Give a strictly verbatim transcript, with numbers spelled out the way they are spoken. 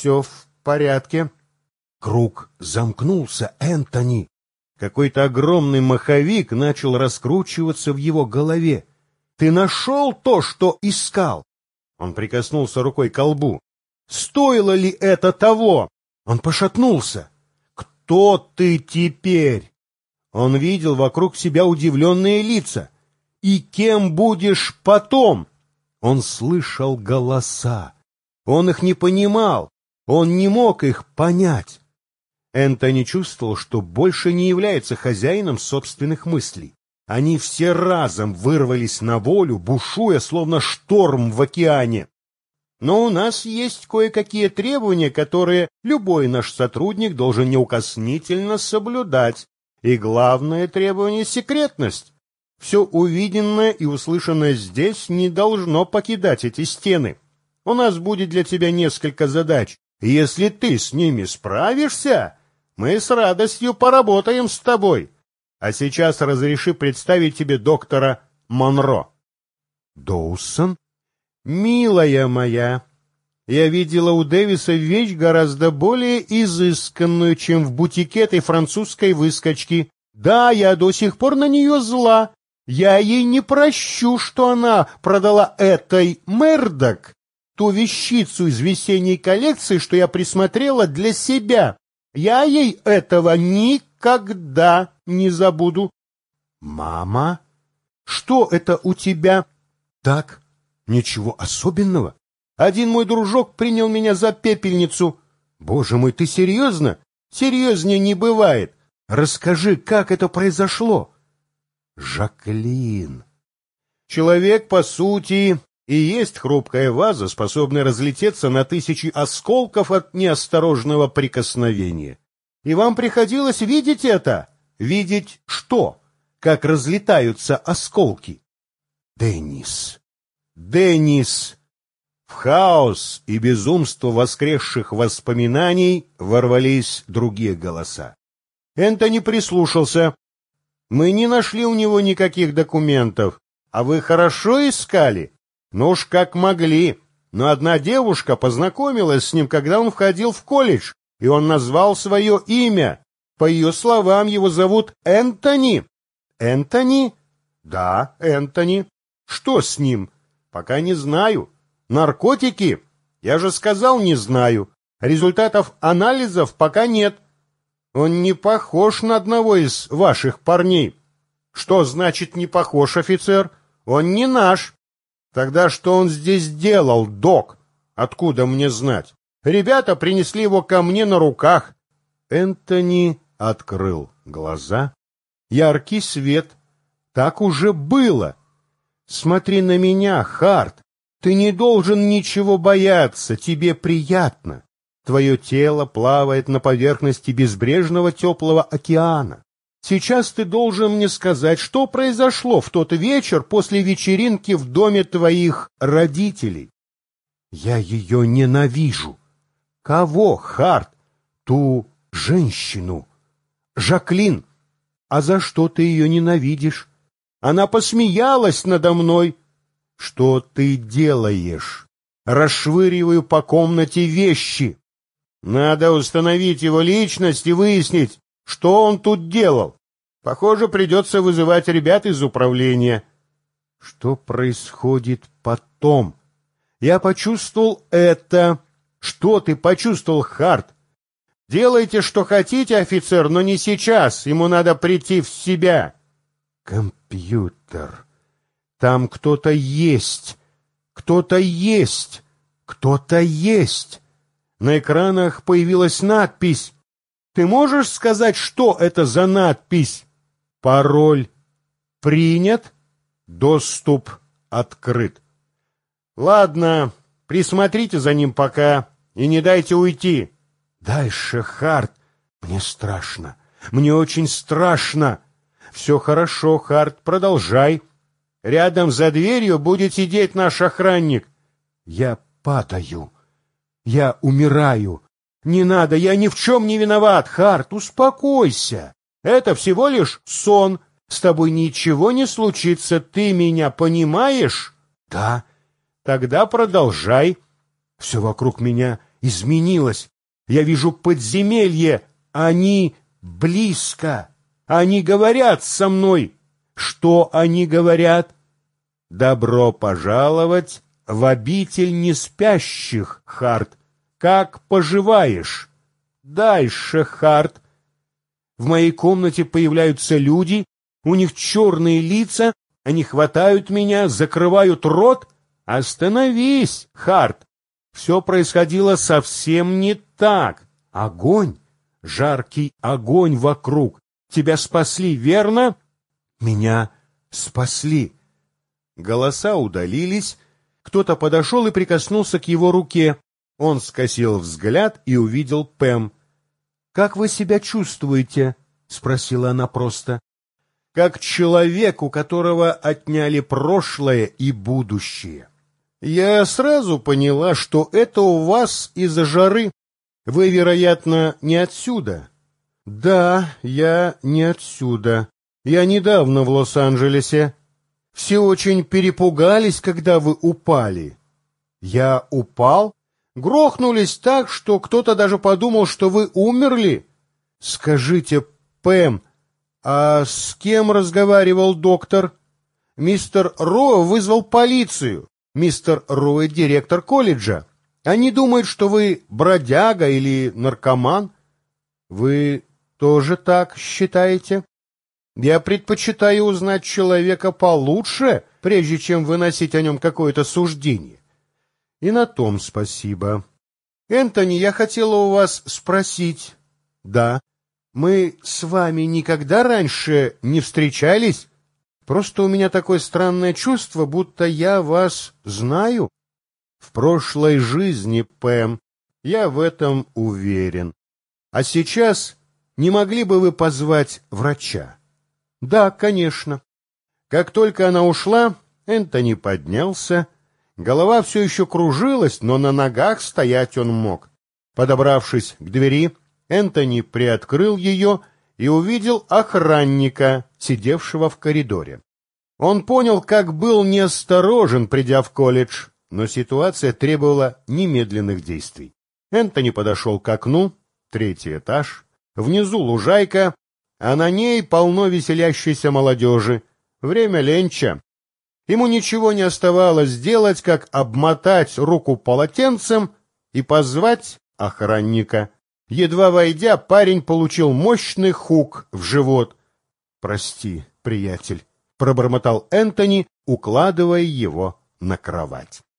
все в порядке. Круг замкнулся, Энтони. Какой-то огромный маховик начал раскручиваться в его голове. Ты нашел то, что искал? Он прикоснулся рукой к колбу. Стоило ли это того? Он пошатнулся. Кто ты теперь? Он видел вокруг себя удивленные лица. И кем будешь потом? Он слышал голоса. Он их не понимал. Он не мог их понять. Энтони чувствовал, что больше не является хозяином собственных мыслей. Они все разом вырвались на волю, бушуя, словно шторм в океане. Но у нас есть кое-какие требования, которые любой наш сотрудник должен неукоснительно соблюдать. И главное требование — секретность. Все увиденное и услышанное здесь не должно покидать эти стены. У нас будет для тебя несколько задач. И если ты с ними справишься, мы с радостью поработаем с тобой. А сейчас разреши представить тебе доктора Монро. Доусон? Милая моя, я видела у Дэвиса вещь гораздо более изысканную, чем в бутике этой французской выскочки. Да, я до сих пор на нее зла. Я ей не прощу, что она продала этой Мердок ту вещицу из весенней коллекции, что я присмотрела для себя. Я ей этого никогда не забуду. Мама, что это у тебя? Так, ничего особенного. Один мой дружок принял меня за пепельницу. Боже мой, ты серьезно? Серьезнее не бывает. Расскажи, как это произошло? Жаклин. Человек, по сути, и есть хрупкая ваза, способная разлететься на тысячи осколков от неосторожного прикосновения. И вам приходилось видеть это? Видеть что? Как разлетаются осколки? Деннис. Деннис. В хаос и безумство воскресших воспоминаний ворвались другие голоса. Энтони прислушался. Мы не нашли у него никаких документов. А вы хорошо искали? Ну уж как могли. Но одна девушка познакомилась с ним, когда он входил в колледж, и он назвал свое имя. По ее словам, его зовут Энтони. Энтони? Да, Энтони. Что с ним? Пока не знаю. Наркотики? Я же сказал, не знаю. Результатов анализов пока нет. Он не похож на одного из ваших парней. Что значит не похож, офицер? Он не наш. Тогда что он здесь делал, док? Откуда мне знать? Ребята принесли его ко мне на руках. Энтони открыл глаза. Яркий свет. Так уже было. Смотри на меня, Харт. Ты не должен ничего бояться, тебе приятно. Твое тело плавает на поверхности безбрежного теплого океана. Сейчас ты должен мне сказать, что произошло в тот вечер после вечеринки в доме твоих родителей. Я ее ненавижу. Кого, Харт? Ту женщину. Жаклин. А за что ты ее ненавидишь? Она посмеялась надо мной. Что ты делаешь? Расшвыриваю по комнате вещи. Надо установить его личность и выяснить, что он тут делал. Похоже, придется вызывать ребят из управления. Что происходит потом? Я почувствовал это. Что ты почувствовал, Харт? Делайте, что хотите, офицер, но не сейчас. Ему надо прийти в себя. Компьютер. Там кто-то есть. Кто-то есть. Кто-то есть. На экранах появилась надпись. Ты можешь сказать, что это за надпись? Пароль принят. Доступ открыт. Ладно, присмотрите за ним пока и не дайте уйти. Дальше, Харт. Мне страшно. Мне очень страшно. Все хорошо, Харт, продолжай. Рядом за дверью будет сидеть наш охранник. Я падаю. Я умираю. Не надо, я ни в чем не виноват, Харт, успокойся. Это всего лишь сон. С тобой ничего не случится, ты меня понимаешь? Да. Тогда продолжай. Все вокруг меня изменилось. Я вижу подземелье. Они близко. Они говорят со мной. Что они говорят? Добро пожаловать в обитель неспящих, Харт. Как поживаешь? Дальше, Харт. В моей комнате появляются люди, у них черные лица, они хватают меня, закрывают рот. Остановись, Харт. Все происходило совсем не так. Огонь, жаркий огонь вокруг. Тебя спасли, верно? Меня спасли. Голоса удалились. Кто-то подошел и прикоснулся к его руке. Он скосил взгляд и увидел Пэм. «Как вы себя чувствуете?» — спросила она просто. «Как человек, у которого отняли прошлое и будущее. Я сразу поняла, что это у вас из-за жары. Вы, вероятно, не отсюда». «Да, я не отсюда. Я недавно в Лос-Анджелесе. Все очень перепугались, когда вы упали». «Я упал? Грохнулись так, что кто-то даже подумал, что вы умерли? Скажите, Пэм, а с кем разговаривал доктор? Мистер Роу вызвал полицию. Мистер Роу — директор колледжа. Они думают, что вы бродяга или наркоман. Вы тоже так считаете? Я предпочитаю узнать человека получше, прежде чем выносить о нем какое-то суждение. И на том спасибо. Энтони, я хотела у вас спросить. Да, мы с вами никогда раньше не встречались? Просто у меня такое странное чувство, будто я вас знаю. В прошлой жизни, Пэм, я в этом уверен. А сейчас не могли бы вы позвать врача? Да, конечно. Как только она ушла, Энтони поднялся. Голова все еще кружилась, но на ногах стоять он мог. Подобравшись к двери, Энтони приоткрыл ее и увидел охранника, сидевшего в коридоре. Он понял, как был неосторожен, придя в колледж, но ситуация требовала немедленных действий. Энтони подошел к окну, третий этаж, внизу лужайка, а на ней полно веселящейся молодежи. Время ленча. Ему ничего не оставалось сделать, как обмотать руку полотенцем и позвать охранника. Едва войдя, парень получил мощный хук в живот. «Прости, приятель», — пробормотал Энтони, укладывая его на кровать.